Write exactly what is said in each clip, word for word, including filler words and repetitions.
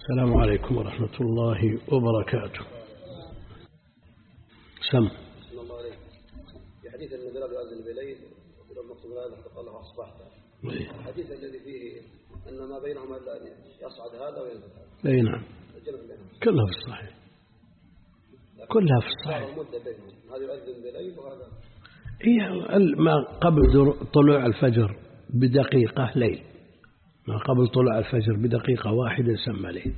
السلام عليكم ورحمة الله وبركاته. سم الله عليك. في حديث أن بلال يؤذن بليل وبلال مقصود هذا حتى قال له أصبحت. الحديث الذي فيه أن ما بينهما إلا أن يصعد هذا وينزل هذا. أي نعم. كلها في الصحيح. كلها في الصحيح. هذا يؤذن بليل وهذا. هي ما قبل طلوع الفجر بدقيقة ليل. ما قبل طلوع الفجر بدقيقة واحدة يسمى ليل.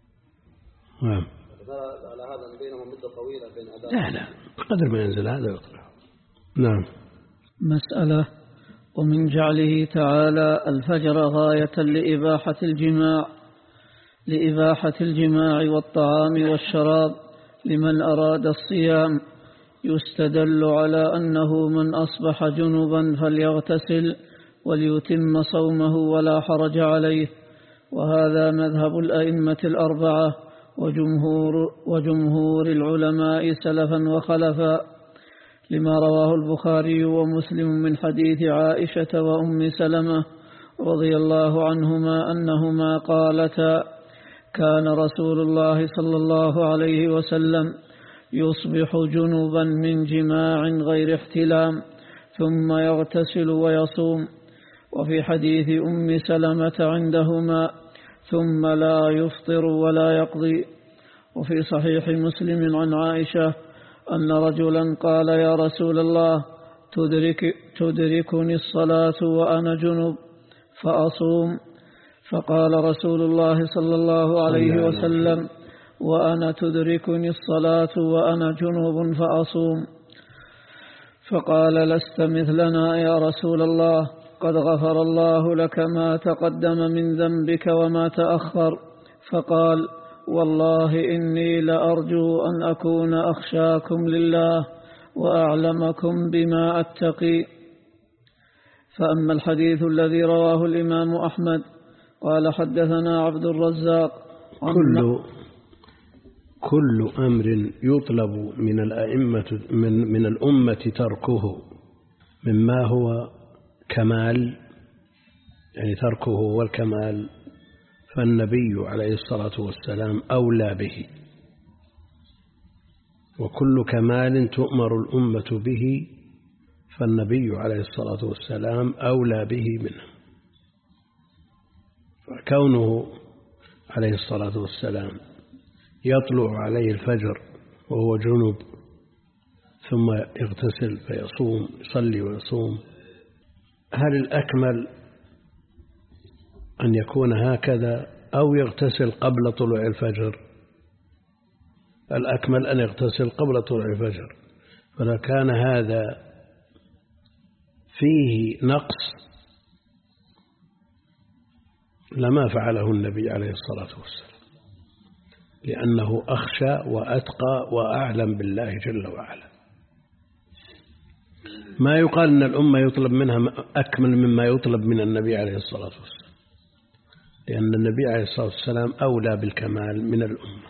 نعم. على هذا بينهما مدة طويلة بين أداء. لا لا قدر ما ينزل هذا يطلع. نعم. مسألة: ومن جعله تعالى الفجر غاية لإباحة الجماع لإباحة الجماع والطعام والشراب لمن أراد الصيام، يستدل على أنه من أصبح جنبا فليغتسل وليتم صومه ولا حرج عليه، وهذا مذهب الأئمة الأربعة وجمهور, وجمهور العلماء سلفا وخلفا، لما رواه البخاري ومسلم من حديث عائشة وأم سلمة رضي الله عنهما أنهما قالتا: كان رسول الله صلى الله عليه وسلم يصبح جنبا من جماع غير احتلام ثم يغتسل ويصوم. وفي حديث أم سلمة عندهما: ثم لا يفطر ولا يقضي. وفي صحيح مسلم عن عائشة أن رجلا قال: يا رسول الله، تدرك تدركني الصلاة وأنا جنب فأصوم؟ فقال رسول الله صلى الله عليه وسلم: وأنا تدركني الصلاة وأنا جنوب فأصوم. فقال: لست مثلنا يا رسول الله، قد غفر الله لك ما تقدم من ذنبك وما تأخر. فقال: والله إني لأرجو أن أكون أخشاكم لله وأعلمكم بما أتقي. فأما الحديث الذي رواه الإمام أحمد قال: حدثنا عبد الرزاق. كل كل أمر يطلب من الأئمة من من الأمة تركه مما هو كمال، يعني تركه هو الكمال، فالنبي عليه الصلاة والسلام أولى به، وكل كمال تؤمر الأمة به فالنبي عليه الصلاة والسلام أولى به منه. فكونه عليه الصلاة والسلام يطلع عليه الفجر وهو جنوب ثم يغتسل فيصوم، يصلي ويصوم، هل الأكمل أن يكون هكذا أو يغتسل قبل طلوع الفجر؟ الأكمل أن يغتسل قبل طلوع الفجر، فلو كان هذا فيه نقص لما فعله النبي عليه الصلاة والسلام، لأنه أخشى وأتقى وأعلم بالله جل وعلا. ما يقال أن الأمة يطلب منها أكمل مما يطلب من النبي عليه الصلاة والسلام، لأن النبي عليه الصلاة والسلام أولى بالكمال من الأمة.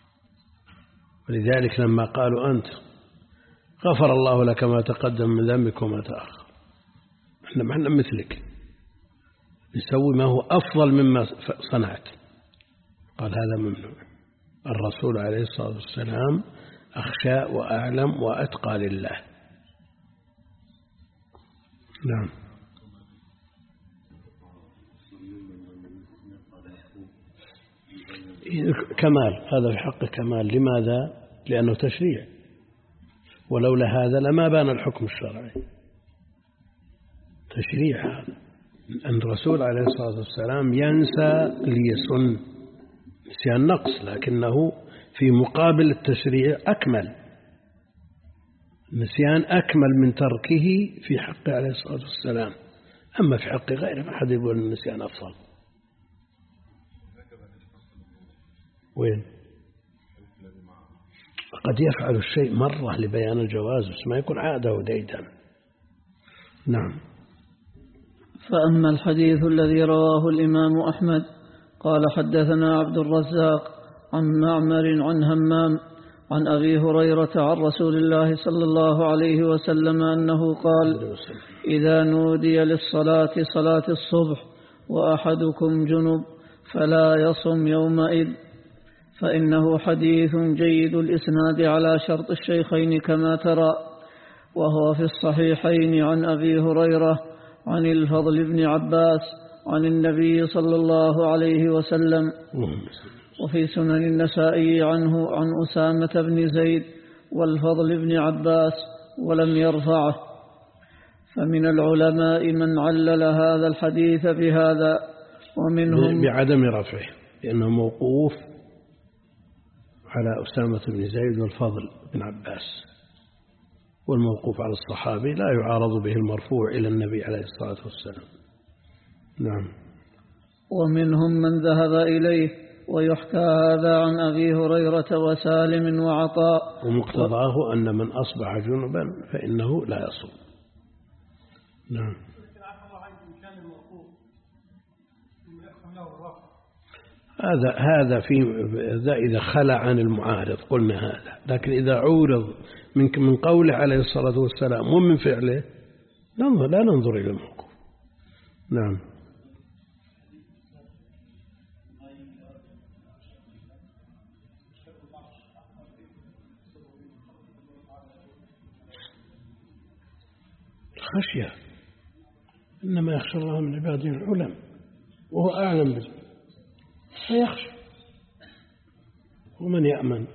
ولذلك لما قالوا: أنت غفر الله لك ما تقدم من ذنبك وما تأخر، احنا معنا مثلك نسوي ما هو أفضل مما صنعت، قال: هذا ممنوع. الرسول عليه الصلاة والسلام أخشى وأعلم وأتقى لله. نعم. كمال، هذا في حق كمال. لماذا؟ لأنه تشريع، ولولا هذا لما بان الحكم الشرعي. تشريع هذا، أن الرسول عليه الصلاة والسلام ينسى ليسن، نسيان نقص، لكنه في مقابل التشريع أكمل، نسيان أكمل من تركه في حق عليه الصلاة والسلام. أما في حق غيره ما حد يقول النسيان أفضل. وين؟ قد يفعل الشيء مرة لبيان الجواز بس ما يكون عادة وديدا. نعم. فأما الحديث الذي رواه الإمام أحمد قال: حدثنا عبد الرزاق عن معمر عن همام عن أبي هريرة عن رسول الله صلى الله عليه وسلم أنه قال: إذا نودي للصلاة صلاة الصبح وأحدكم جنب فلا يصم يومئذ، فإنه حديث جيد الإسناد على شرط الشيخين كما ترى، وهو في الصحيحين عن أبي هريرة عن الفضل بن عباس عن النبي صلى الله عليه وسلم، وفي سنن النسائي عنه عن أسامة بن زيد والفضل بن عباس ولم يرفعه. فمن العلماء من علل هذا الحديث بهذا، ومنهم بعدم رفعه لأنه موقوف على أسامة بن زيد والفضل بن عباس، والموقوف على الصحابي لا يعارض به المرفوع إلى النبي عليه الصلاة والسلام. نعم. ومنهم من ذهب إليه، ويحكى هذا عن أبي هريرة وسالم وعطاء. ومقتضاه أن من أصبح جنبا فإنه لا يصوم. نعم. هذا هذا في ذا إذا خلع عن المعارض قلنا هذا، لكن إذا عورض من من قوله عليه الصلاة والسلام ومن فعله ننظر لا ننظر إلى الموقوف. نعم. الخشية إنما يخشى الله من عباده العلماء، وهو أعلم به فيخشى، ومن يأمن.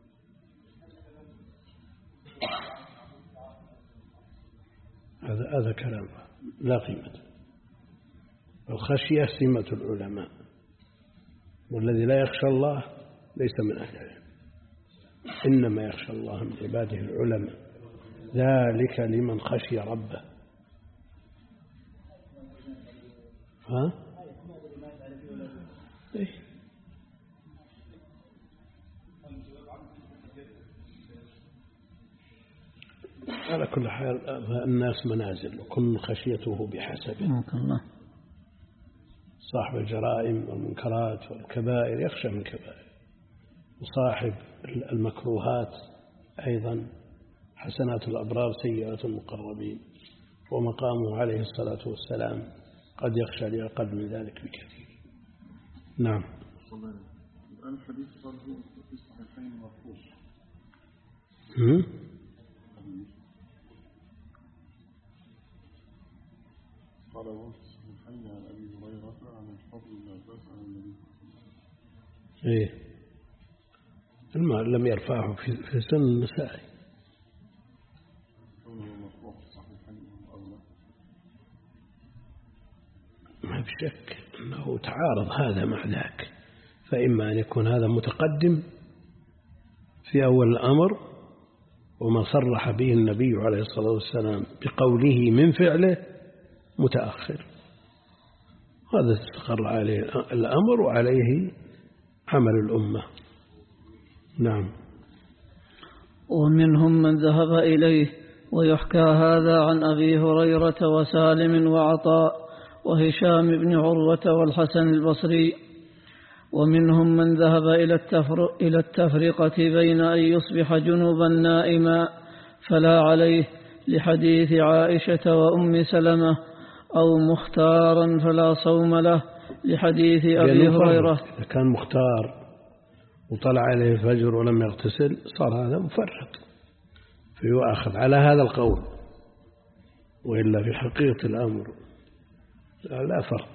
هذا هذا كلام لا قيمة. الخشية سمة العلماء، والذي لا يخشى الله ليس من أهل العلم، إنما يخشى الله من عباده العلماء، ذلك لمن خشي ربه. ها؟ إيه؟ على كل حال الناس منازل، وكل خشيته بحسبه. صاحب الجرائم والمنكرات والكبائر يخشى من الكبائر، وصاحب المكروهات أيضا حسنات الأبرار سيئات المقربين، ومقامه عليه الصلاة والسلام قد يخشى لأقل من ذلك بكثير. نعم. الآن الحديث برضو في الصحيحين مرفوع. قال وفي الصحيحين عن أبي هريرة عن الفضل بن عباس عن النبي. إيه المال لم يرفعه في في سنن النسائي. كونه مرفوع في الصحيحين أو لا؟ ما بشك أنه تعارض هذا مع ذاك، فإما أن يكون هذا متقدم في أول الأمر وما صرح به النبي عليه الصلاة والسلام بقوله من فعله متأخر، هذا استقر عليه الأمر وعليه عمل الأمة. نعم. ومنهم من ذهب إليه، ويحكى هذا عن أبي هريرة وسالم وعطاء وهشام بن عروة والحسن البصري. ومنهم من ذهب إلى التفرقة بين أن يصبح جنوبا نائما فلا عليه، لحديث عائشة وأم سلمة، أو مختارا فلا صوم له، لحديث أبي هريرة. إذا كان مختار وطلع عليه الفجر ولم يغتسل صار هذا مفرط فيؤاخذ على هذا القول، وإلا في حقيقة الأمر لا فرق،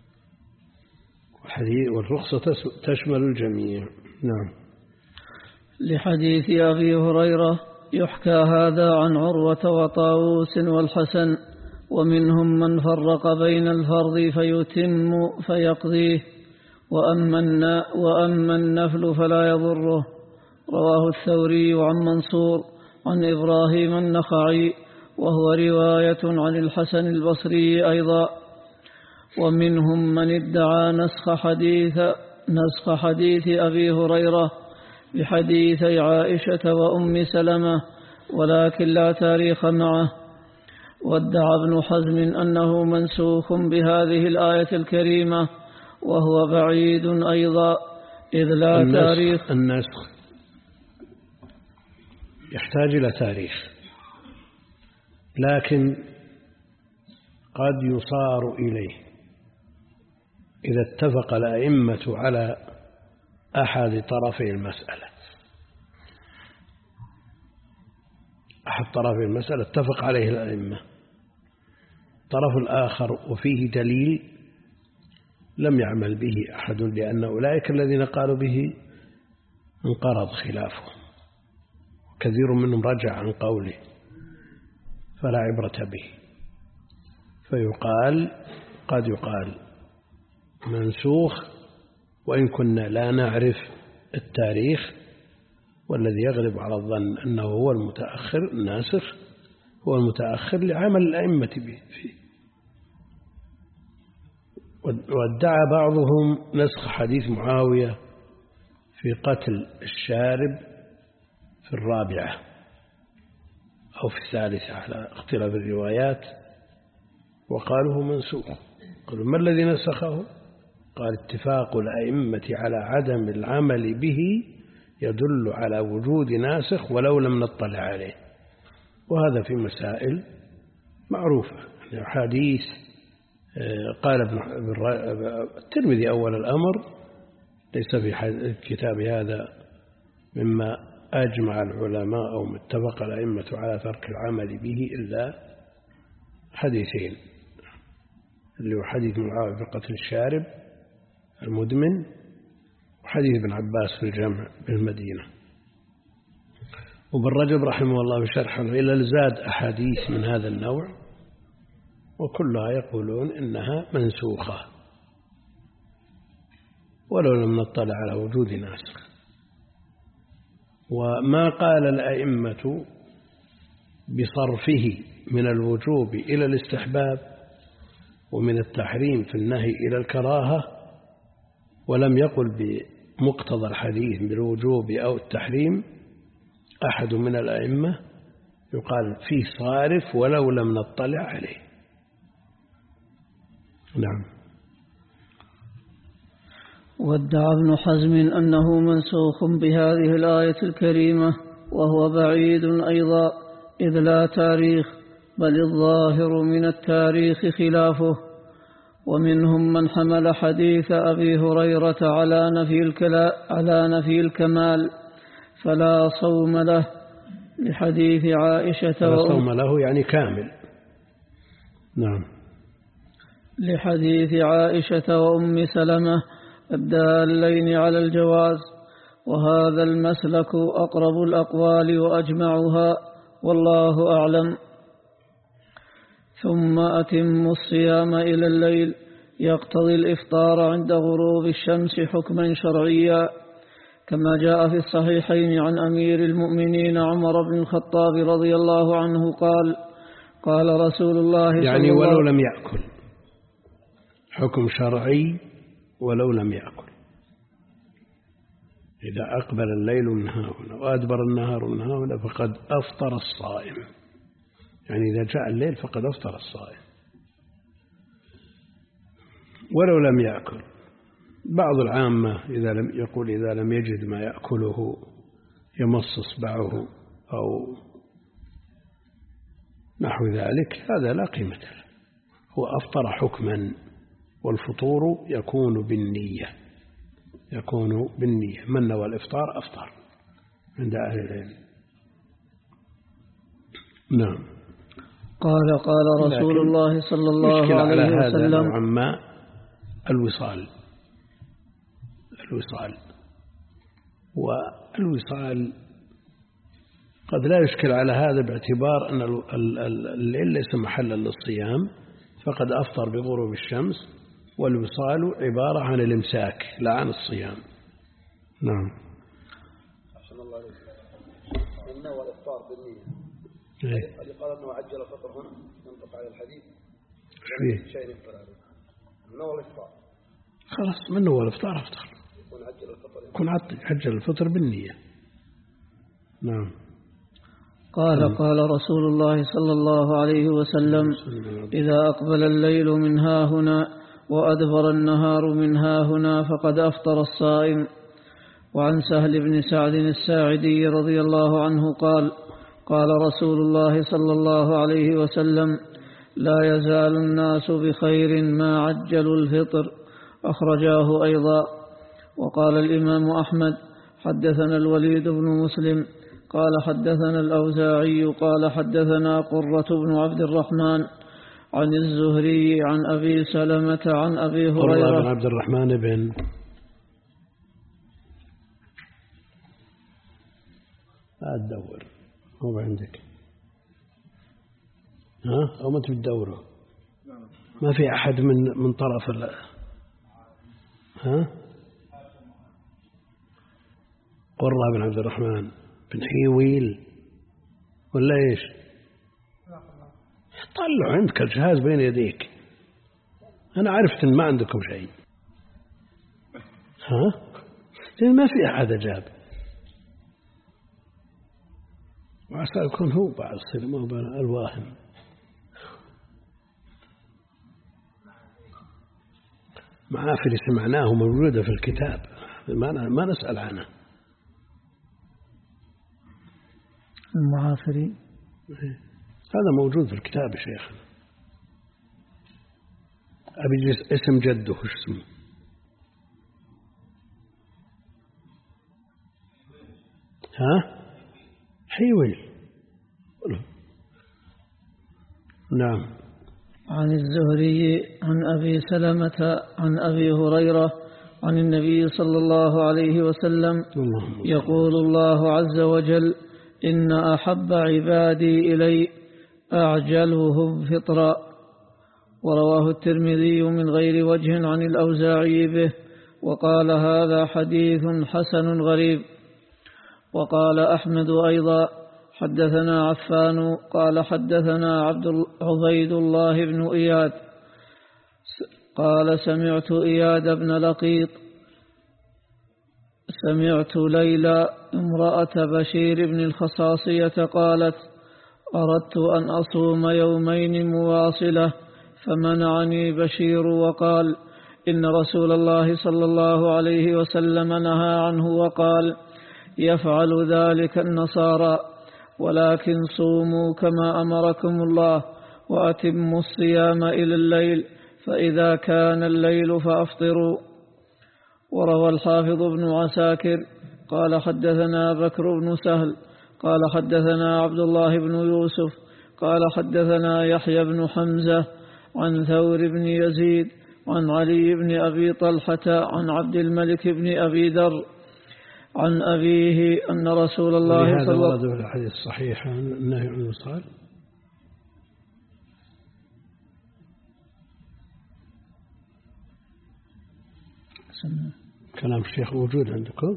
والرخصة تشمل الجميع. نعم. لحديث أبي هريرة يحكى هذا عن عروة وطاووس والحسن. ومنهم من فرق بين الفرض فيتم فيقضيه، وأما, وأما النفل فلا يضره. رواه الثوري عن منصور عن إبراهيم النخعي، وهو رواية عن الحسن البصري أيضا. ومنهم من ادعى نسخ حديث, نسخ حديث أبي هريرة بحديثي عائشة وأم سلمة، ولكن لا تاريخ معه. وادعى ابن حزم أنه منسوخ بهذه الآية الكريمة، وهو بعيد أيضا، إذ لا النسخ تاريخ. النسخ يحتاج إلى تاريخ، لكن قد يصار إليه إذا اتفق الأئمة على أحد طرفي المسألة، أحد طرفي المسألة اتفق عليه الأئمة، الطرف الآخر وفيه دليل لم يعمل به أحد، لأن أولئك الذين قالوا به انقرض خلافه، كثير منهم رجع عن قوله فلا عبرة به، فيقال قد يقال منسوخ وإن كنا لا نعرف التاريخ، والذي يغلب على الظن أنه هو المتأخر الناسخ، هو المتأخر لعمل الأئمة به فيه. وادعى بعضهم نسخ حديث معاوية في قتل الشارب في الرابعة أو في الثالثة على اختلاف الروايات، وقالوا منسوخ. قالوا ما الذي نسخه؟ قال اتفاق الأئمة على عدم العمل به يدل على وجود ناسخ ولو لم نطلع عليه، وهذا في مسائل معروفة. يعني حديث قال ابن الترمذي أول الأمر ليس في الكتاب هذا مما أجمع العلماء أو متفق الأئمة على ترك العمل به إلا حديثين، اللي هو حديث معاوية في قتل الشارب المدمن، وحديث ابن عباس في الجمع بالمدينة. وابن رجب رحمه الله بشرحه إلى الزاد أحاديث من هذا النوع، وكلها يقولون إنها منسوخة ولو لم نطلع على وجود ناسخ. وما قال الأئمة بصرفه من الوجوب إلى الاستحباب ومن التحريم في النهي إلى الكراهة، ولم يقل بمقتضى الحديث بالوجوب أو التحريم أحد من الأئمة، يقال فيه صارف ولو لم نطلع عليه. نعم. وادعى ابن حزم أنه منسوخ بهذه الآية الكريمة، وهو بعيد أيضا، إذ لا تاريخ، بل الظاهر من التاريخ خلافه. ومنهم من حمل حديث أبي هريرة على نفي الكلا على نفي الكمال فلا صوم له، لحديث عائشة فلا صوم له يعني كامل. نعم. لحديث عائشة وأم سلمة الدالين على الجواز، وهذا المسلك أقرب الأقوال وأجمعها، والله أعلم. ثم أتم الصيام إلى الليل يقتضي الإفطار عند غروب الشمس حكما شرعيا، كما جاء في الصحيحين عن أمير المؤمنين عمر بن الخطاب رضي الله عنه قال قال رسول الله صلى يعني الله ولو لم يأكل، حكم شرعي ولو لم يأكل. إذا أقبل الليل من هنا وأدبر النهار من هنا فقد أفطر الصائم، يعني إذا جاء الليل فقد أفطر الصائم ولو لم يأكل. بعض العامة إذا لم يقول إذا لم يجد ما يأكله يمص إصبعه أو نحو ذلك، هذا لا قيمة له، هو أفطر حكما، والفطور يكون بالنية، يكون بالنية، من نوى الإفطار أفطر عند أهل العلم. نعم. قال قال رسول الله صلى الله عليه على وسلم هذا نوعا ما الوصال الوصال والوصال قد لا يشكل على هذا باعتبار أن الليل ليس محلا للصيام، فقد أفطر بغروب الشمس، والوصال عبارة عن الإمساك لا عن الصيام. نعم. أحسن الله عليك. من نوى الإفطار بالنية اللي قال أنه عجل الفطر هنا ننطق على الحديث شيء يفطر عليه. من نوى الإفطار خلاص، من نوى الإفطار أفطر، يكون عجل الفطر، يكون عجل الفطر بالنية. نعم. قال قال رسول الله صلى الله عليه وسلم إذا أقبل الليل من ها هنا وأدبر النهار من ها هنا فقد أفطر الصائم. وعن سهل بن سعد الساعدي رضي الله عنه قال قال رسول الله صلى الله عليه وسلم لا يزال الناس بخير ما عجلوا الفطر أخرجاه أيضا. وقال الإمام أحمد حدثنا الوليد بن مسلم قال حدثنا الأوزاعي قال حدثنا قرة بن عبد الرحمن عن الزهري عن أبي سلمة عن أبي هريرة. قرة بن عبد الرحمن بن لا تدور هو عندك ها أو ما تدوره ما في أحد من من طرف ال ها قرة بن عبد الرحمن بن حيويل ولا إيش؟ طلعوا عندك الجهاز بين يديك. أنا عرفت إن ما عندكم شيء. ها؟ لأن ما في أحد أجاب. وعسى يكون هو بعد الصير ما هو الواهم. معافر سمعناه موجودة في الكتاب ما ما نسأل عنه. المعافري هذا موجود في الكتاب يا شيخنا. أبي اسم جده وش اسمه؟ ها؟ حيويل. نعم. عن الزهري عن أبي سلمة عن أبي هريرة عن النبي صلى الله عليه وسلم يقول الله عز وجل إن أحب عبادي إلي أعجلهم فطرا. ورواه الترمذي من غير وجه عن الأوزاعي به وقال هذا حديث حسن غريب. وقال أحمد أيضا حدثنا عفان قال حدثنا عبد عبيد الله بن إياد قال سمعت إياد بن لقيط سمعت ليلى امرأة بشير بن الخصاصية قالت أردت أن أصوم يومين مواصلة فمنعني بشير وقال إن رسول الله صلى الله عليه وسلم نهى عنه وقال يفعل ذلك النصارى ولكن صوموا كما أمركم الله وأتموا الصيام إلى الليل فإذا كان الليل فأفطروا. وروى الحافظ بن عساكر قال حدثنا بكر بن سهل قال حدثنا عبد الله بن يوسف قال حدثنا يحيى بن حمزة عن ثور بن يزيد عن علي بن أبي طلحة عن عبد الملك بن أبي ذر عن أبيه أن رسول الله صلى الله عليه وسلم. هذا ورد في الحديث الصحيح النهي عن الوصال. كلام الشيخ موجود عندكم.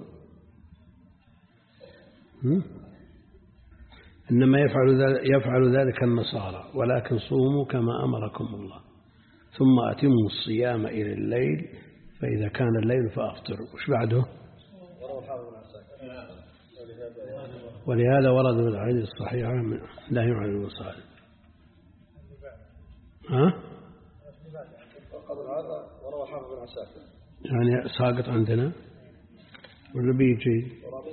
إنما يفعل ذلك, يفعل ذلك النصارى ولكن صوموا كما أمركم الله ثم أتموا الصيام إلى الليل فإذا كان الليل فأفطروا. وش بعده؟ ولهذا ورد في الحديث الصحيح نهي عن الوصال. ها؟ قبل هذا وروى حافظ بن عساكر يعني ساقط عندنا ولا بيجي؟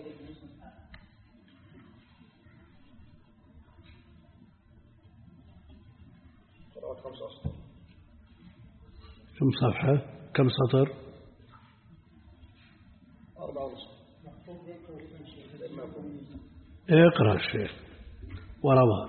كم صفحة؟ كم سطر؟ أربعة ونصف. اقرأ الشيخ. وروى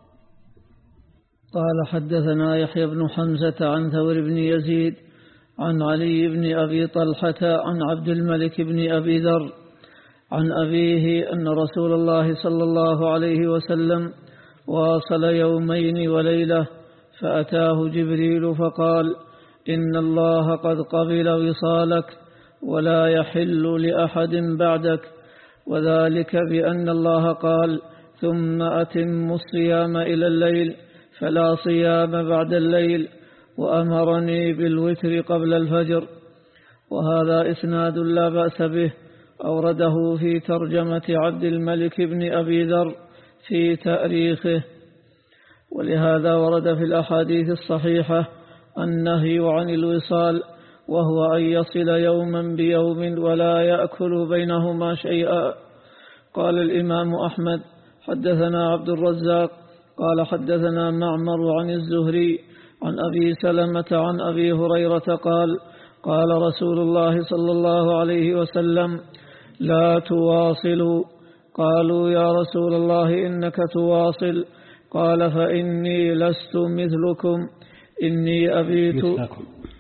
قال حدثنا يحيى بن حمزة عن ثور بن يزيد عن علي بن أبي طلحة عن عبد الملك بن أبي ذر عن أبيه أن رسول الله صلى الله عليه وسلم واصل يومين وليلة فأتاه جبريل فقال إن الله قد قبل وصالك ولا يحل لأحد بعدك وذلك بأن الله قال ثم أتم الصيام إلى الليل فلا صيام بعد الليل وأمرني بالوتر قبل الفجر. وهذا إسناد لا بأس به أورده في ترجمة عبد الملك بن أبي ذر في تأريخه. ولهذا ورد في الأحاديث الصحيحة النهي عن الوصال وهو أن يصل يوما بيوم ولا يأكل بينهما شيئا. قال الإمام أحمد حدثنا عبد الرزاق قال حدثنا معمر عن الزهري عن أبي سلمة عن أبي هريرة قال قال رسول الله صلى الله عليه وسلم: لا تواصلوا. قالوا: يا رسول الله إنك تواصل. قال: فإني لست مثلكم إني أبيت مثلكم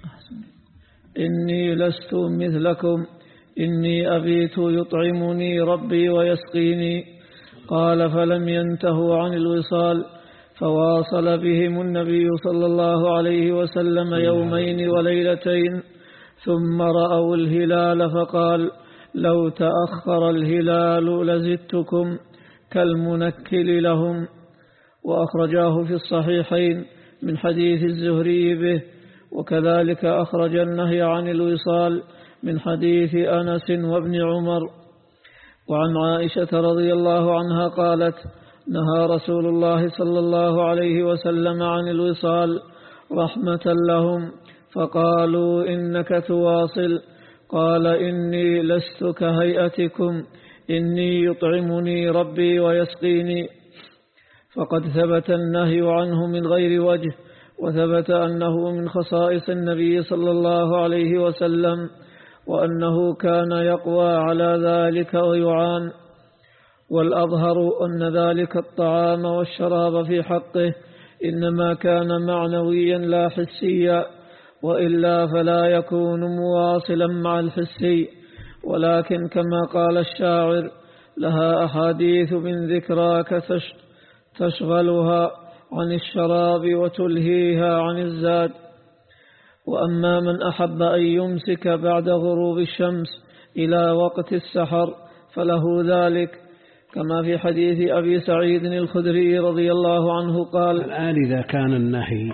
إني لست مثلكم إني أبيت يطعمني ربي ويسقيني. قال: فلم ينتهوا عن الوصال، فواصل بهم النبي صلى الله عليه وسلم يومين وليلتين، ثم رأوا الهلال فقال: لو تأخر الهلال لزدتكم كالمنكل لهم. وأخرجاه في الصحيحين من حديث الزهري به، وكذلك أخرج النهي عن الوصال من حديث أنس وابن عمر. وعن عائشة رضي الله عنها قالت: نهى رسول الله صلى الله عليه وسلم عن الوصال رحمة لهم، فقالوا: إنك تواصل. قال: إني لست كهيئتكم إني يطعمني ربي ويسقيني. فقد ثبت النهي عنه من غير وجه، وثبت أنه من خصائص النبي صلى الله عليه وسلم، وأنه كان يقوى على ذلك ويعان. والأظهر أن ذلك الطعام والشراب في حقه إنما كان معنويا لا حسيا، وإلا فلا يكون مواصلا مع الحسي. ولكن كما قال الشاعر: لها أحاديث من ذكراك تشغلها عن الشراب وتلهيها عن الزاد. وأما من أحب أن يمسك بعد غروب الشمس إلى وقت السحر فله ذلك، كما في حديث أبي سعيد الخدري رضي الله عنه قال: الآن إذا كان النهي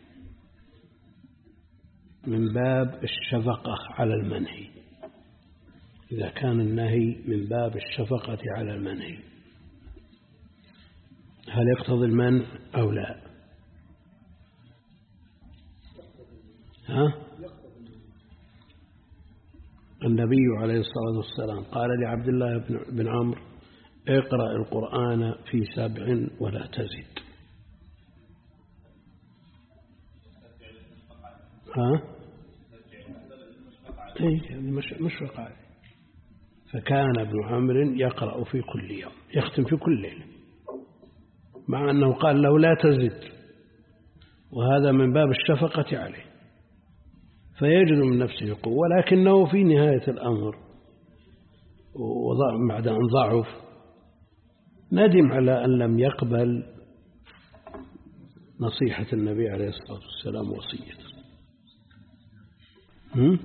من باب الشفقة على المنهي إذا كان النهي من باب الشفقة على المنهي هل يقتضي المنع أو لا؟ ها؟ النبي عليه الصلاة والسلام قال لعبد الله بن عمرو: اقرأ القرآن في سبع ولا تزد. ها؟ اي مشفق عليه. فكان ابن عمرو يقرأ في كل يوم، يختم في كل ليلة، مع أنه قال له لا تزد، وهذا من باب الشفقة عليه، فيجد من نفسه قوة. ولكنه في نهاية الأمر بعد أن ضعف ندم على أن لم يقبل نصيحة النبي عليه الصلاة والسلام وصيته. هم؟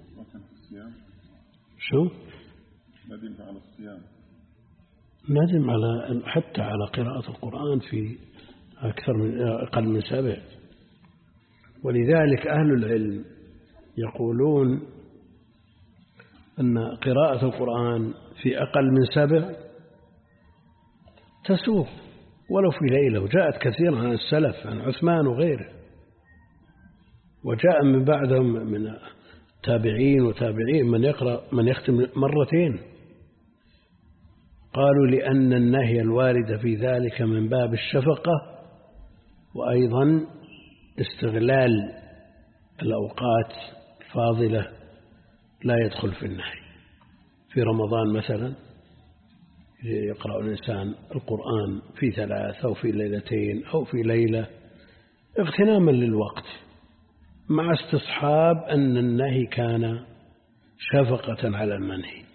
شو؟ ندم على الصيام، ندم على حتى على قراءة القرآن في أكثر من أقل من سبع. ولذلك أهل العلم يقولون أن قراءة القرآن في أقل من سبع تسوق ولو في ليلة، وجاءت كثيرا عن السلف عن عثمان وغيره، وجاء من بعدهم من تابعين وتابعين من يقرأ من يختم مرتين. قالوا لأن النهي الوارد في ذلك من باب الشفقة، وأيضا استغلال الأوقات الفاضلة لا يدخل في النهي. في رمضان مثلا يقرأ الإنسان القرآن في ثلاث أو في ليلتين أو في ليلة اغتناما للوقت، مع استصحاب أن النهي كان شفقة على المنهي.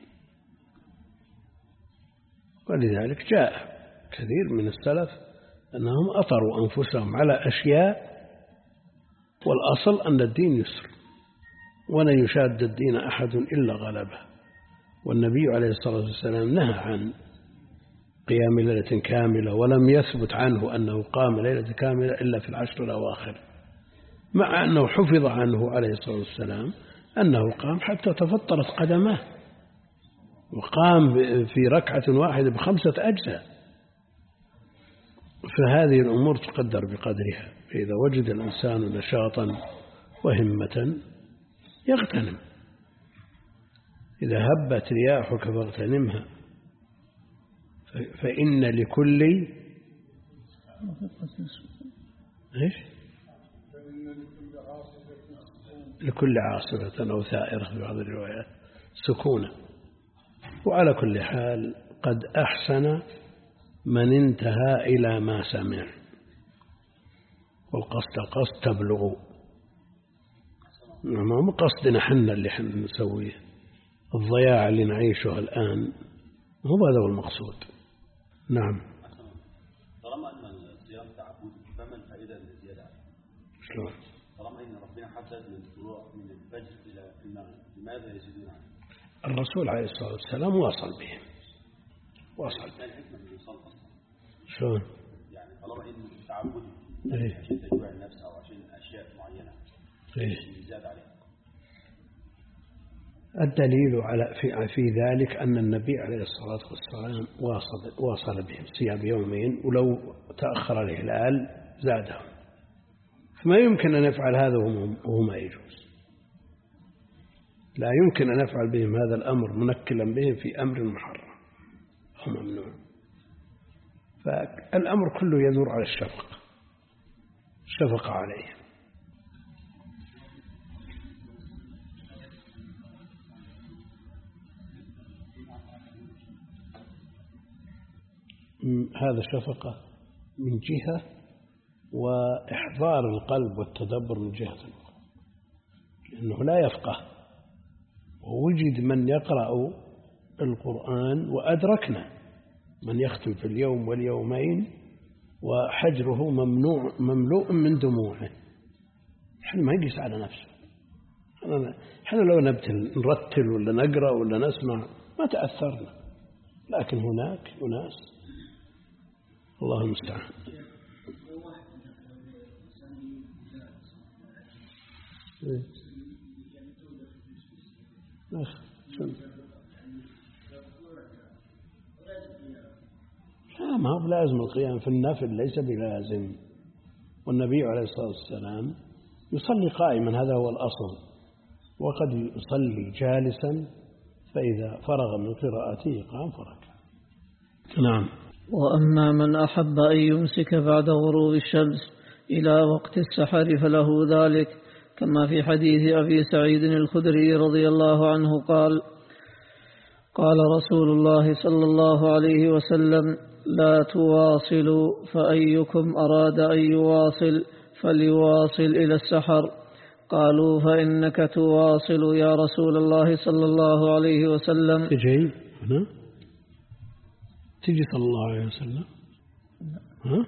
ولذلك جاء كثير من السلف أنهم أطروا أنفسهم على أشياء، والأصل أن الدين يسر، ولن يشاد الدين أحد إلا غلبه. والنبي عليه الصلاة والسلام نهى عن قيام ليلة كاملة، ولم يثبت عنه أنه قام ليلة كاملة إلا في العشر الأواخر، مع أنه حفظ عنه عليه الصلاة والسلام أنه قام حتى تفطرت قدماه، وقام في ركعة واحدة بخمسة أجزاء. فهذه الأمور تقدر بقدرها. فإذا وجد الإنسان نشاطا وهمة يغتنم. إذا هبت رياحك فاغتنمها، فإن لكل إيش؟ لكل عاصفة أو ثائرة في بعض الروايات سكونة. وعلى كل حال قد أحسن من انتهى إلى ما سمع، والقصد قصد تبلغ، ما قصدنا حنا اللي حنا نسويه الضياع اللي نعيشه الآن، هو هذا هو المقصود. نعم. طالما أن الصيام تعبدي فما الفائدة الزيادة عليه؟ شلون؟ طالما أن ربنا حدد من طلوع من الفجر إلى المغرب، لماذا يزيدون عليه؟ الرسول عليه الصلاة والسلام واصل بهم، واصل بهم. الحكمة من الوصال أصلا شلون؟ يعني طالما أن تعبدي إيه؟ عشان تجوع النفس أو عشان أشياء معينة إيه؟ يزاد عليه. الدليل على في في ذلك أن النبي عليه الصلاة والسلام واصل واصل بهم صيام يومين، ولو تأخر الهلال زادهم، فما يمكن أن يفعل هذا وهو ما يجوز. لا يمكن أن يفعل بهم هذا الأمر منكلا بهم في أمر محرم هو ممنوع. فالأمر كله يدور على الشفقة، الشفقة عليه. هذا شفقة من جهة، وإحضار القلب والتدبر من جهة أخرى، لأنه لا يفقه. ووجد من يقرأ القرآن وأدركنا من يختم في اليوم واليومين وحجره ممنوع مملوء من دموعه، حين ما يقيس على نفسه. حين لو نبتل نرتل ولا نقرأ ولا نسمع ما تأثرنا، لكن هناك أناس الله المستعان. ما هو بلازم القيام في النفل، ليس بلازم. والنبي عليه الصلاة والسلام يصلي قائما، هذا هو الأصل، وقد يصلي جالسا، فإذا فرغ من قراءته قام فركع. نعم. وأما من أحب أن يمسك بعد غروب الشمس إلى وقت السحر فله ذلك، كما في حديث أبي سعيد الخدري رضي الله عنه قال: قال رسول الله صلى الله عليه وسلم: لا تواصلوا، فأيكم أراد أن يواصل فليواصل إلى السحر. قالوا: فإنك تواصل يا رسول الله صلى الله عليه وسلم. تجي هنا تجي صلى الله عليه وسلم. ها؟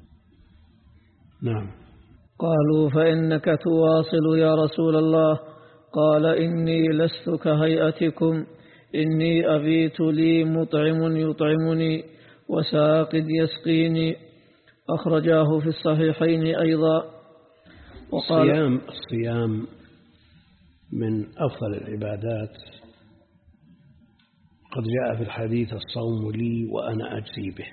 نعم. قالوا: فإنك تواصل يا رسول الله. قال: إني لست كهيئتكم، إني أبيت لي مطعم يطعمني وساق يسقيني. أخرجاه في الصحيحين أيضا. وقال: الصيام الصيام من أفضل العبادات، قد جاء في الحديث: الصوم لي وأنا أجزي به.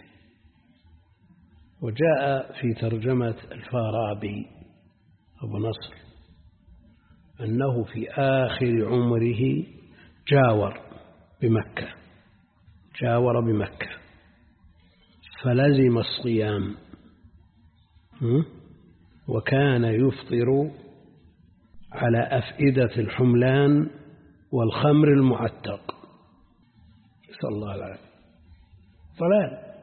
وجاء في ترجمة الفارابي أبو نصر أنه في آخر عمره جاور بمكة جاور بمكة فلزم الصيام، وكان يفطر على أفئدة الحملان والخمر المعتق، نسأل الله العافية. ضلال.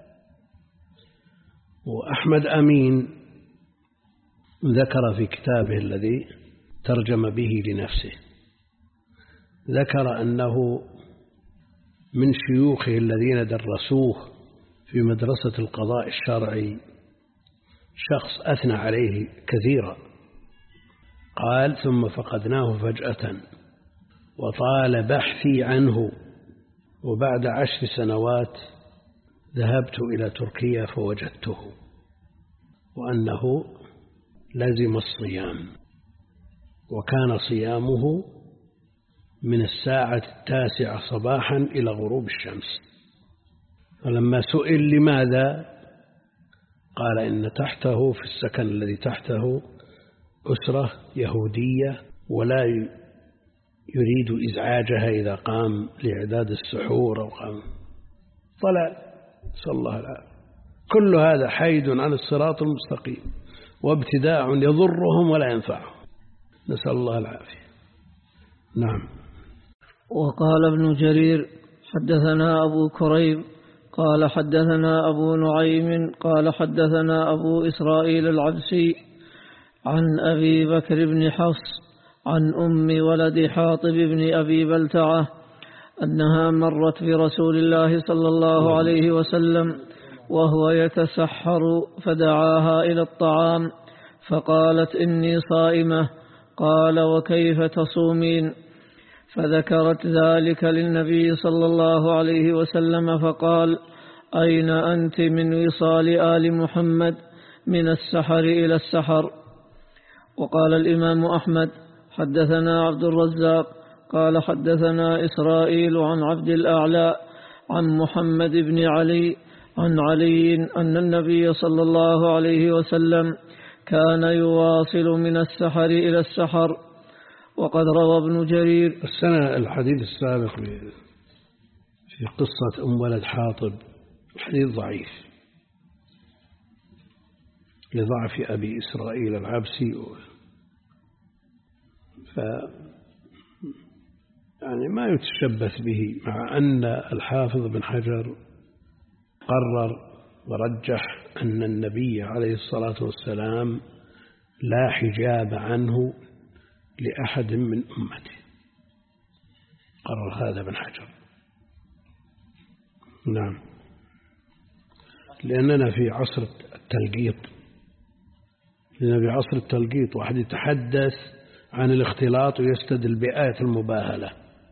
وأحمد أمين ذكر في كتابه الذي ترجم به لنفسه، ذكر أنه من شيوخه الذين درسوه في مدرسة القضاء الشرعي شخص أثنى عليه كثيرا، قال: ثم فقدناه فجأة وطال بحثي عنه، وبعد عشر سنوات ذهبت إلى تركيا فوجدته، وأنه لزم الصيام، وكان صيامه من الساعة التاسعة صباحا إلى غروب الشمس. فلما سئل لماذا قال: إن تحته في السكن الذي تحته أسرة يهودية، ولا يريد إزعاجها إذا قام لإعداد السحور أو قام. ضلال، نسأل الله العافية. كل هذا حيد عن الصراط المستقيم، وابتداع يضرهم ولا ينفعهم، نسأل الله العافية. نعم. وقال ابن جرير حدثنا أبو كريب قال حدثنا أبو نعيم قال حدثنا أبو إسرائيل العبسي عن أبي بكر بن حفص عن أم ولد حاطب بن أبي بلتعة أنها مرت برسول الله صلى الله عليه وسلم وهو يتسحر فدعاها إلى الطعام فقالت إني صائمة. قال وكيف تصومين؟ فذكرت ذلك للنبي صلى الله عليه وسلم فقال أين أنت من وصال آل محمد من السحر إلى السحر. وقال الإمام أحمد حدثنا عبد الرزاق قال حدثنا إسرائيل عن عبد الأعلى عن محمد بن علي عن علي أن النبي صلى الله عليه وسلم كان يواصل من السحر إلى السحر. وقد روى ابن جرير السنة الحديث السابق في قصة أم ولد حاطب حديث ضعيف لضعف أبي إسرائيل العبسي، ف يعني ما يتشبث به، مع أن الحافظ بن حجر قرر ورجح أن النبي عليه الصلاة والسلام لا حجاب عنه لأحد من أمته، قرر هذا ابن حجر. نعم، لأننا في عصر التلقيط، لأننا في عصر التلقيط واحد يتحدث عن الاختلاط ويستدل بآية المباهلة،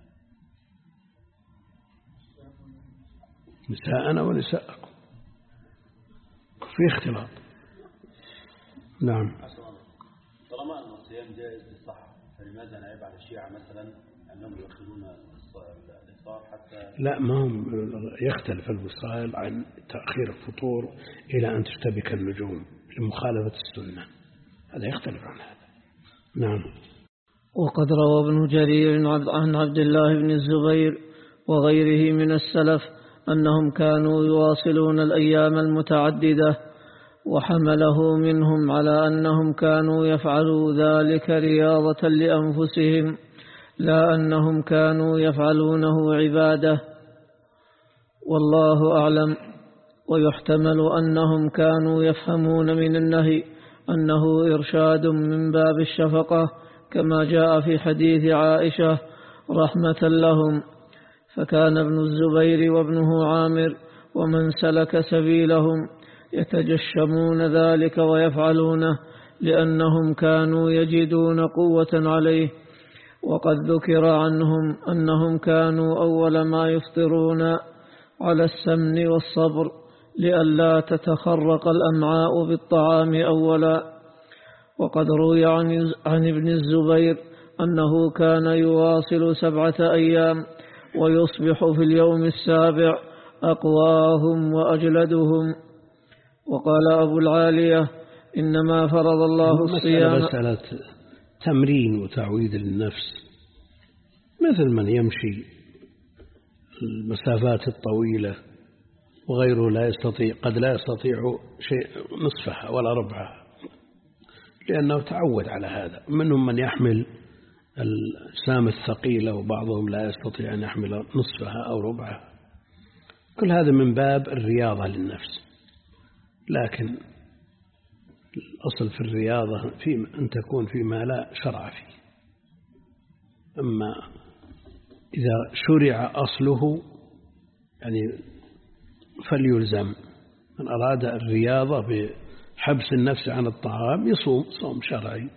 نساءنا ونساءكم في اختلاط. نعم. طالما أن الصيام جائز للصحة فلماذا نعيب على الشيعة مثلا أنهم يؤخرون الإفطار حتى؟ لا، ما هم يختلف الوصال عن تأخير الفطور إلى أن تشتبك النجوم لمخالفة السنة، هذا يختلف عن هذا. نعم. وقد روى ابن جرير عن عبد الله بن الزبير وغيره من السلف أنهم كانوا يواصلون الأيام المتعددة، وحمله منهم على أنهم كانوا يفعلوا ذلك رياضة لأنفسهم لا أنهم كانوا يفعلونه عبادة، والله أعلم. ويحتمل أنهم كانوا يفهمون من النهي أنه إرشاد من باب الشفقة كما جاء في حديث عائشة رحمة لهم، فكان ابن الزبير وابنه عامر ومن سلك سبيلهم يتجشمون ذلك ويفعلونه لأنهم كانوا يجدون قوة عليه. وقد ذكر عنهم أنهم كانوا أول ما يفطرون على السمن والصبر لئلا تتخرق الأمعاء بالطعام أولا. وقد روي عن, عن ابن الزبير أنه كان يواصل سبعة أيام ويصبح في اليوم السابع أقواهم وأجلدهم. وقال أبو العالية إنما فرض الله الصيام. مسألة تمرين وتعويد للنفس، مثل من يمشي المسافات الطويلة وغيره لا يستطيع، قد لا يستطيع شيء نصفها ولا ربعها لأنه تعود على هذا. منهم من يحمل الأجسام الثقيلة وبعضهم لا يستطيع أن يحمل نصفها أو ربعها، كل هذا من باب الرياضة للنفس. لكن الأصل في الرياضة في أن تكون فيما لا شرع فيه، أما إذا شرع أصله يعني فليلزم. من أراد الرياضة بحبس النفس عن الطعام يصوم صوم شرعي.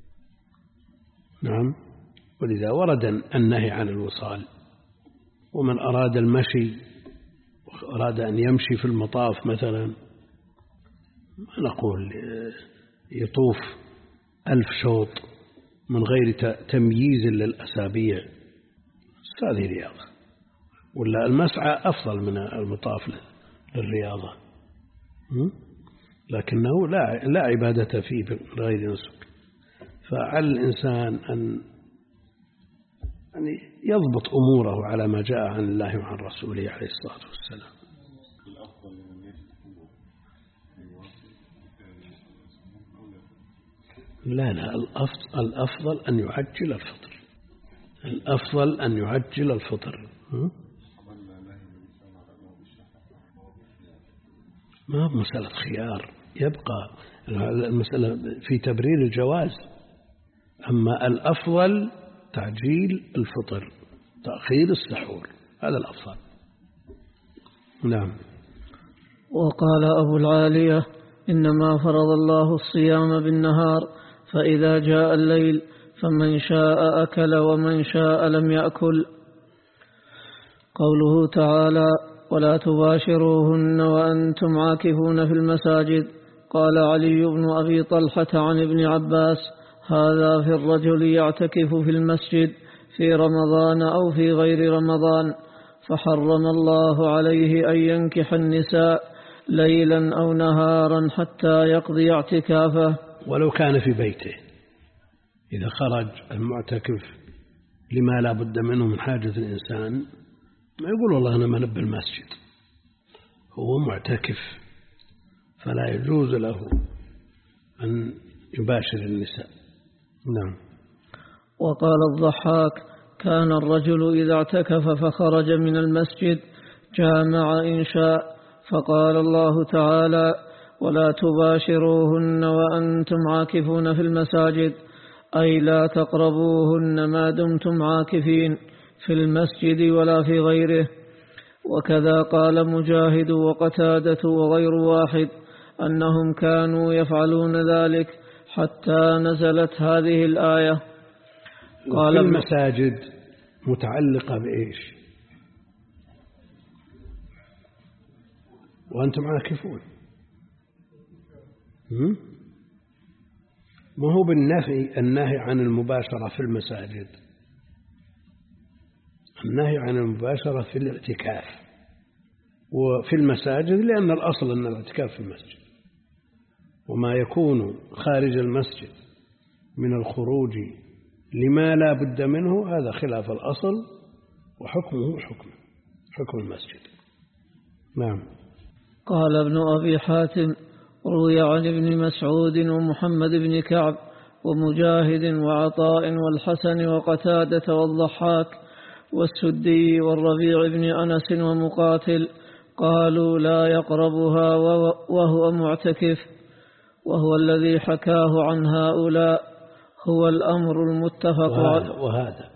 نعم. ولذا ورد النهي عن الوصال. ومن أراد المشي وأراد أن يمشي في المطاف مثلا، نقول يطوف ألف شوط من غير تمييز للأسابيع، هذه رياضة. ولا المسعى أفضل من المطاف للرياضة، لكنه لا لا عبادة فيه بغير نسك. فعلى الإنسان أن يعني يضبط أموره على ما جاء عن الله وعن رسوله عليه الصلاة والسلام. لا لا الأفضل, الأفضل أن يعجل الفطر. الأفضل أن يعجل الفطر. ما هو مسألة خيار، يبقى المسألة في تبرير الجواز، أما الأفضل تعجيل الفطر، تأخير السحور، هذا الأفضل. نعم. وقال أبو العالية: إنما فرض الله الصيام بالنهار، فإذا جاء الليل فمن شاء أكل ومن شاء لم يأكل. قوله تعالى: ولا تباشروهن وأنتم عاكفون في المساجد. قال علي بن أبي طلحة عن ابن عباس: هذا في الرجل يعتكف في المسجد في رمضان أو في غير رمضان، فحرم الله عليه أن ينكح النساء ليلا أو نهارا حتى يقضي اعتكافه. ولو كان في بيته، إذا خرج المعتكف لما لا بد منه من حاجة الإنسان، ما يقول والله أنا ما نبي المسجد، هو معتكف فلا يجوز له أن يباشر النساء. نعم. وقال الضحاك: كان الرجل إذا اعتكف فخرج من المسجد جامع إن شاء، فقال الله تعالى: ولا تباشروهن وأنتم عاكفون في المساجد، أي لا تقربوهن ما دمتم عاكفين في المسجد ولا في غيره. وكذا قال مجاهد وقتادة وغير واحد أنهم كانوا يفعلون ذلك حتى نزلت هذه الآية. قال المساجد متعلقة بإيش؟ وأنتم عاكفون، ما هو بالنفي النهي عن المباشرة في المساجد، النهي عن المباشرة في الاعتكاف وفي المساجد، لأن الأصل أن الاعتكاف في المسجد، وما يكون خارج المسجد من الخروج لما لا بد منه هذا خلاف الأصل، وحكمه حكم حكم المسجد. نعم. قال ابن أبي حاتم: روي عن ابن مسعود ومحمد بن كعب ومجاهد وعطاء والحسن وقتادة والضحاك والسدي والربيع بن أنس ومقاتل قالوا لا يقربها وهو معتكف. وهو الذي حكاه عن هؤلاء هو الأمر المتفق عليه. وهذا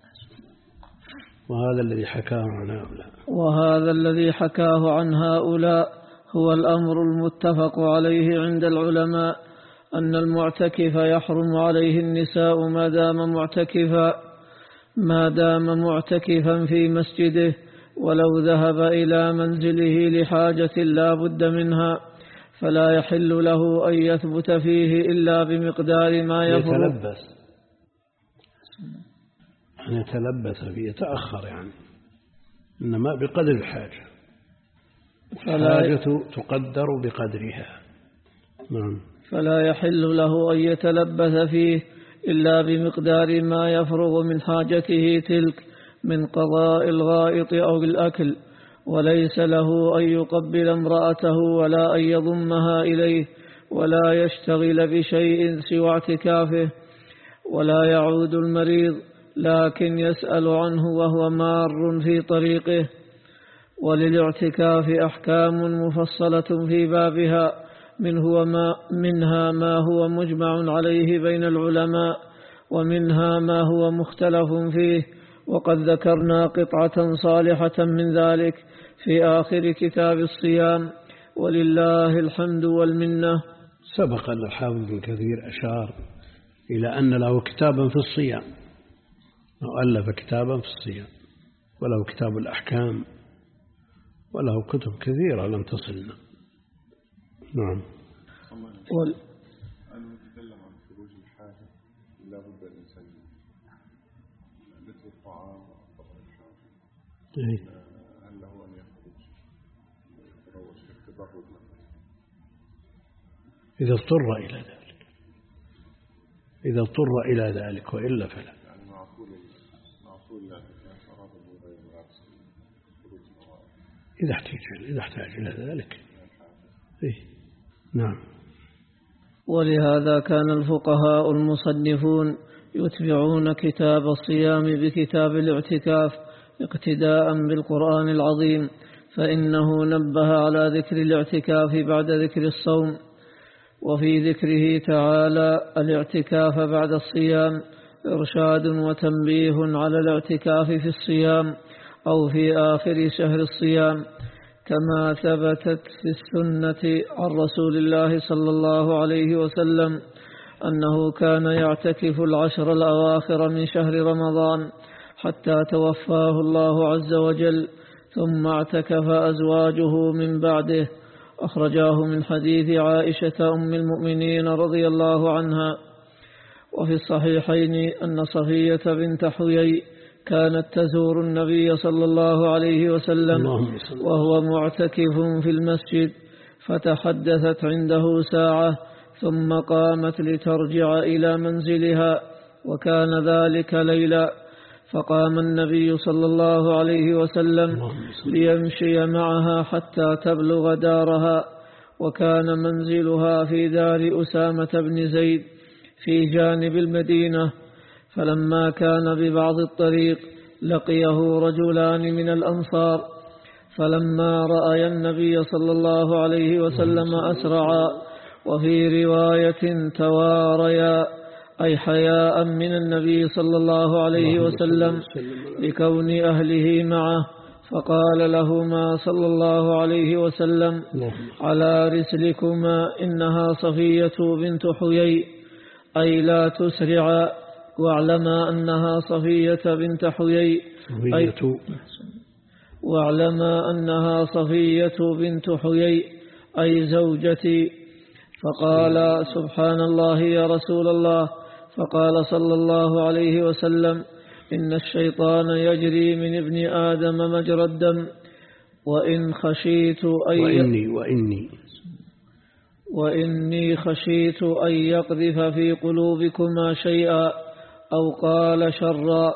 وهذا الذي حكاه عن هؤلاء وهذا الذي حكاه عن هؤلاء هو الأمر المتفق عليه عند العلماء، أن المعتكف يحرم عليه النساء ما دام معتكفا ما دام معتكفا في مسجده، ولو ذهب إلى منزله لحاجة لا بد منها فلا يحل له أن يثبت فيه إلا بمقدار ما يفرغ. يتلبس أن يتلبس فيه يتأخر، يعني إنما بقدر الحاجة، الحاجة تقدر بقدرها. نعم. فلا يحل له أن يتلبس فيه إلا بمقدار ما يفرغ من حاجته تلك من قضاء الغائط أو الأكل، وليس له أن يقبل امرأته ولا أن يضمها إليه ولا يشتغل بشيء سوى اعتكافه، ولا يعود المريض لكن يسأل عنه وهو مار في طريقه. وللاعتكاف أحكام مفصلة في بابها، منه ما منها ما هو مجمع عليه بين العلماء، ومنها ما هو مختلف فيه، وقد ذكرنا قطعة صالحة من ذلك في آخر كتاب الصيام، ولله الحمد والمنة. سبق أن الحافظ بن كثير أشار إلى أن له كتابا في الصيام، أو ألف كتابا في الصيام، وله كتاب الأحكام، وله كتب كثيرة لم تصلنا. نعم. وال... أن نتكلم عن خروج الحاجة لا بد الإنسان مثل الطعام وقضاء الحاجة، هل له أن يخرج ويتروج في التبرد إذا اضطر إلى ذلك، إذا اضطر إلى ذلك، وإلا فلا. يعني معقول معقول الاعتكاف أراد غير العكس خروج النوائب إذا احتاج إذا احتاج إلى ذلك. إيه. نعم. ولهذا كان الفقهاء المصنفون يتبعون كتاب الصيام بكتاب الاعتكاف اقتداء بالقرآن العظيم، فإنه نبه على ذكر الاعتكاف بعد ذكر الصوم. وفي ذكره تعالى الاعتكاف بعد الصيام إرشاد وتنبيه على الاعتكاف في الصيام أو في آخر شهر الصيام، كما ثبتت في السنة عن رسول الله صلى الله عليه وسلم أنه كان يعتكف العشر الأواخر من شهر رمضان حتى توفاه الله عز وجل، ثم اعتكف أزواجه من بعده. أخرجاه من حديث عائشة أم المؤمنين رضي الله عنها. وفي الصحيحين أن صفية بنت حيي كانت تزور النبي صلى الله عليه وسلم وهو معتكف في المسجد، فتحدثت عنده ساعة ثم قامت لترجع إلى منزلها، وكان ذلك ليلا، فقام النبي صلى الله عليه وسلم ليمشي معها حتى تبلغ دارها، وكان منزلها في دار أسامة بن زيد في جانب المدينة. فلما كان ببعض الطريق لقيه رجلان من الأنصار، فلما رأى النبي صلى الله عليه وسلم أسرعا، وفي رواية تواريا، أي حياء من النبي صلى الله عليه وسلم لكون أهله معه، فقال لهما صلى الله عليه وسلم: على رسلكما، إنها صفية بنت حيي، أي لا تسرعا، واعلما أنها صفية بنت حيي، أي واعلما أنها صفية بنت حيي أي زوجتي. فقال: سبحان الله يا رسول الله. فقال صلى الله عليه وسلم: إن الشيطان يجري من ابن آدم مجرى الدم، وإن خشيت أن وإني, وإني, وإني خشيت أن يقذف في قلوبكما شيئا، أو قال شرا.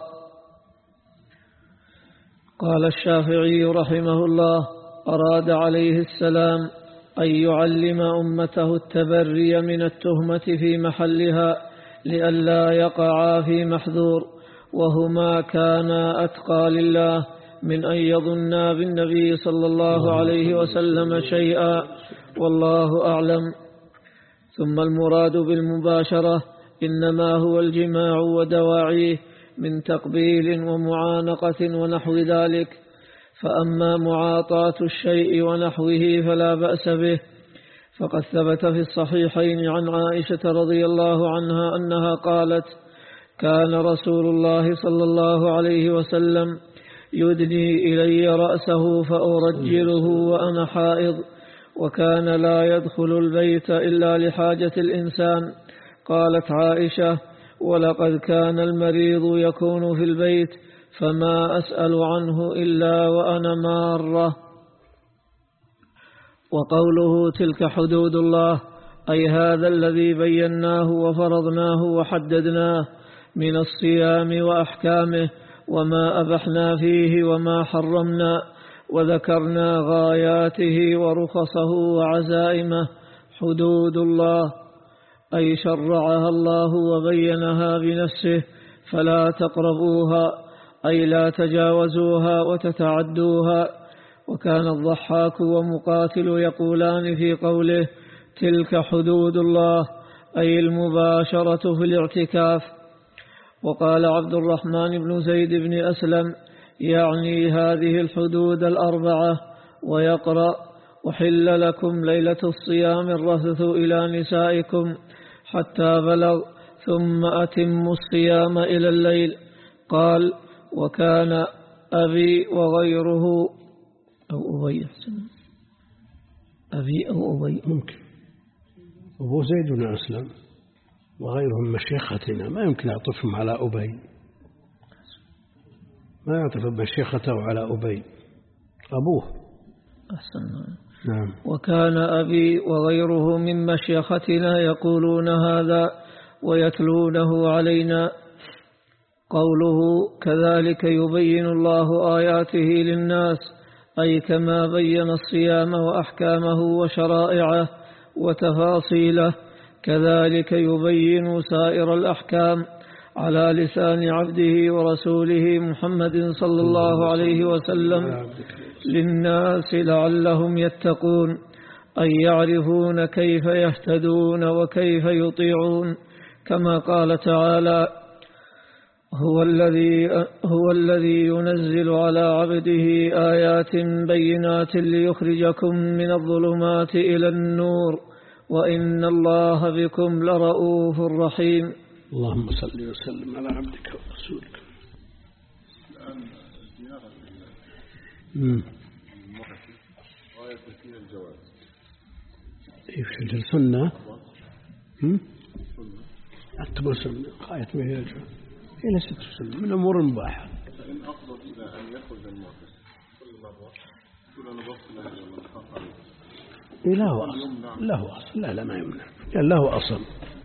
قال الشافعي رحمه الله: أراد عليه السلام أن يعلم أمته التبري من التهمة في محلها لئلا يقعا في محذور، وهما كانا أتقى لله من أن يظنا بالنبي صلى الله عليه وسلم شيئا، والله أعلم. ثم المراد بالمباشرة إنما هو الجماع ودواعيه من تقبيل ومعانقة ونحو ذلك، فأما معاطاة الشيء ونحوه فلا بأس به. فقد ثبت في الصحيحين عن عائشة رضي الله عنها أنها قالت: كان رسول الله صلى الله عليه وسلم يدني إلي رأسه فأرجله وأنا حائض، وكان لا يدخل البيت إلا لحاجة الإنسان. قالت عائشة: ولقد كان المريض يكون في البيت فما أسأل عنه إلا وأنا مارة. وقوله تلك حدود الله، أي هذا الذي بيناه وفرضناه وحددناه من الصيام وأحكامه، وما أبحنا فيه وما حرمنا، وذكرنا غاياته ورخصه وعزائمه. حدود الله أي شرعها الله وبينها بنفسه، فلا تقربوها، أي لا تجاوزوها وتتعدوها. وكان الضحاك ومقاتل يقولان في قوله تلك حدود الله أي المباشرة في الاعتكاف. وقال عبد الرحمن بن زيد بن أسلم يعني هذه الحدود الأربعة، ويقرأ: وحل لكم ليلة الصيام الرفث إلى نسائكم حتى بلغ ثم أتموا الصيام إلى الليل. قال: وكان أبي وغيره أو أبي أحسن أبي أو أبي ممكن أبو زيد بن أسلم وغيرهم مشيختنا، ما يمكن يعطفهم على أبي، ما يعطف مشيخته على أبي، أبوه. أحسن. نعم. وكان أبي وغيره من مشيختنا يقولون هذا ويتلونه علينا. قوله كذلك يبين الله آياته للناس، أي كما بين الصيام وأحكامه وشرائعه وتفاصيله، كذلك يبين سائر الأحكام على لسان عبده ورسوله محمد صلى الله عليه وسلم للناس لعلهم يتقون، أن يعرفون كيف يهتدون وكيف يطيعون، كما قال تعالى: هو الذي هو الذي ينزل على عبده آيات بينات ليخرجكم من الظلمات إلى النور وإن الله بكم لرؤوف رحيم. اللهم صل وسلم على عبدك ورسولك. الآن زيارة امم المرأة غاية فيها الجواز. ايش السنة؟ امم سنة. اكتبوا سنة غاية فيها الجواز إلى ست سنة من أمور مباحة. فإن أفضل إلى أن يخرج المعتكف كل مرة كل أنا بصل له من حق عليه. له أصل له أصل لا لا ما يمنع، قال له أصل.